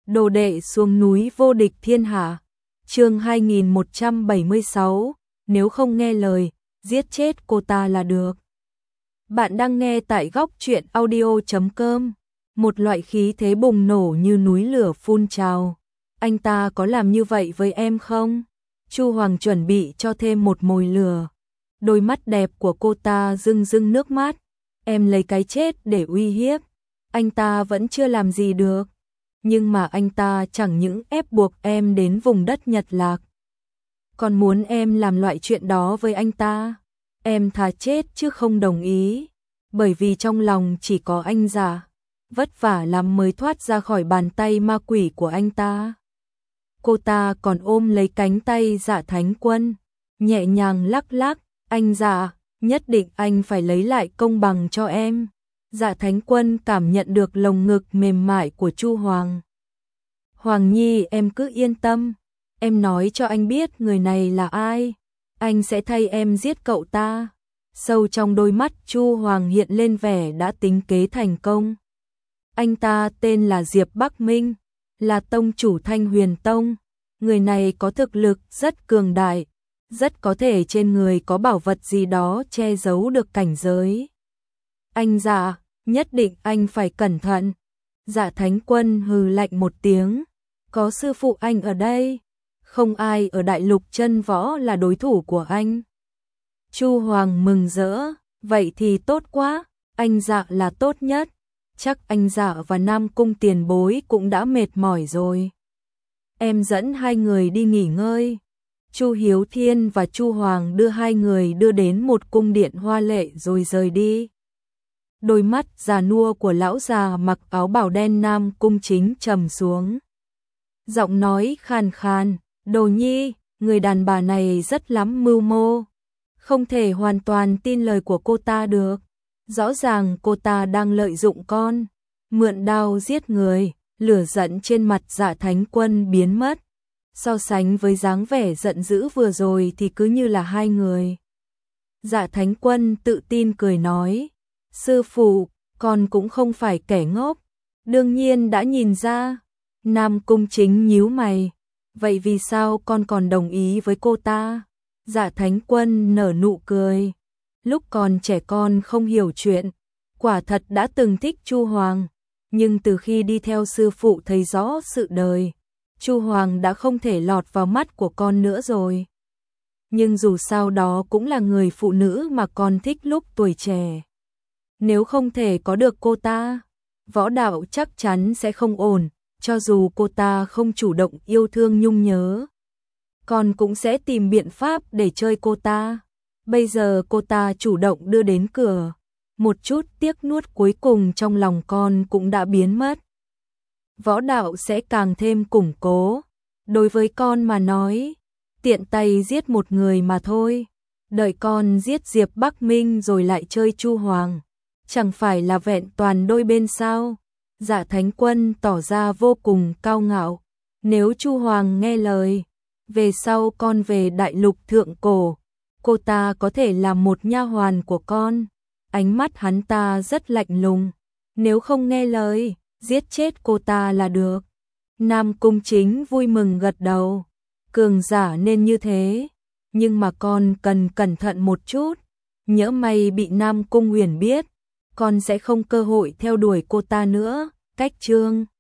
Đồ đệ xuống núi vô địch thiên hạ. Chương 2176, nếu không nghe lời, giết chết cô ta là được. Bạn đang nghe tại góc truyện audio.com. Một loại khí thế bùng nổ như núi lửa phun trào. Anh ta có làm như vậy với em không? Chu Hoàng chuẩn bị cho thêm một mồi lửa. Đôi mắt đẹp của cô ta rưng rưng nước mắt. Em lấy cái chết để uy hiếp. Anh ta vẫn chưa làm gì được. Nhưng mà anh ta chẳng những ép buộc em đến vùng đất Nhật Lạc, còn muốn em làm loại chuyện đó với anh ta. Em thà chết chứ không đồng ý, bởi vì trong lòng chỉ có anh Dạ, vất vả lắm mới thoát ra khỏi bàn tay ma quỷ của anh ta. Cô ta còn ôm lấy cánh tay Dạ Thánh Quân, nhẹ nhàng lắc lắc, anh Dạ, nhất định anh phải lấy lại công bằng cho em. Dạ Thánh Quân cảm nhận được lồng ngực mềm mại của Chu Hoàng. Hoàng Nhi, em cứ yên tâm, em nói cho anh biết người này là ai, anh sẽ thay em giết cậu ta. Sâu trong đôi mắt Chu Hoàng hiện lên vẻ đã tính kế thành công. Anh ta tên là Diệp Bắc Minh, là tông chủ Thanh Huyền Tông. Người này có thực lực rất cường đại, rất có thể trên người có bảo vật gì đó che giấu được cảnh giới. Anh Dạ, nhất định anh phải cẩn thận. Dạ Thánh Quân hừ lạnh một tiếng, có sư phụ anh ở đây, không ai ở đại lục chân võ là đối thủ của anh. Chu Hoàng mừng rỡ, vậy thì tốt quá, anh Dạ là tốt nhất, chắc anh Dạ và Nam Cung tiền bối cũng đã mệt mỏi rồi. Em dẫn hai người đi nghỉ ngơi. Chu Hiếu Thiên và Chu Hoàng đưa hai người đưa đến một cung điện hoa lệ rồi rời đi. Đôi mắt già nua của lão già mặc áo bào đen Nam Cung Chính trầm xuống. Giọng nói khàn khàn, Đồ Nhi, người đàn bà này rất lắm mưu mô. Không thể hoàn toàn tin lời của cô ta được. Rõ ràng cô ta đang lợi dụng con, mượn đao giết người. Lửa giận trên mặt Dạ Thánh Quân biến mất. So sánh với dáng vẻ giận dữ vừa rồi thì cứ như là hai người. Dạ Thánh Quân tự tin cười nói, sư phụ, con cũng không phải kẻ ngốc, đương nhiên đã nhìn ra. Nam Cung Chính nhíu mày, vậy vì sao con còn đồng ý với cô ta? Dạ Thánh Quân nở nụ cười, lúc còn trẻ con không hiểu chuyện, quả thật đã từng thích Chu Hoàng, nhưng từ khi đi theo sư phụ thấy rõ sự đời, Chu Hoàng đã không thể lọt vào mắt của con nữa rồi. Nhưng dù sao đó cũng là người phụ nữ mà con thích lúc tuổi trẻ. Nếu không thể có được cô ta, võ đạo chắc chắn sẽ không ổn, cho dù cô ta không chủ động yêu thương nhung nhớ. Con cũng sẽ tìm biện pháp để chơi cô ta. Bây giờ cô ta chủ động đưa đến cửa, một chút tiếc nuốt cuối cùng trong lòng con cũng đã biến mất. Võ đạo sẽ càng thêm củng cố. Đối với con mà nói, tiện tay giết một người mà thôi. Đợi con giết Diệp Bắc Minh rồi lại chơi Chu Hoàng, chẳng phải là vẹn toàn đôi bên sao? Dạ Thánh Quân tỏ ra vô cùng cao ngạo. Nếu Chu Hoàng nghe lời, về sau con về đại lục thượng cổ, cô ta có thể là một nha hoàn của con. Ánh mắt hắn ta rất lạnh lùng. Nếu không nghe lời, giết chết cô ta là được. Nam Cung Chính vui mừng gật đầu. Cường giả nên như thế, nhưng mà con cần cẩn thận một chút. Nhỡ may bị Nam Cung Huyền biết, con sẽ không cơ hội theo đuổi cô ta nữa. Cách chương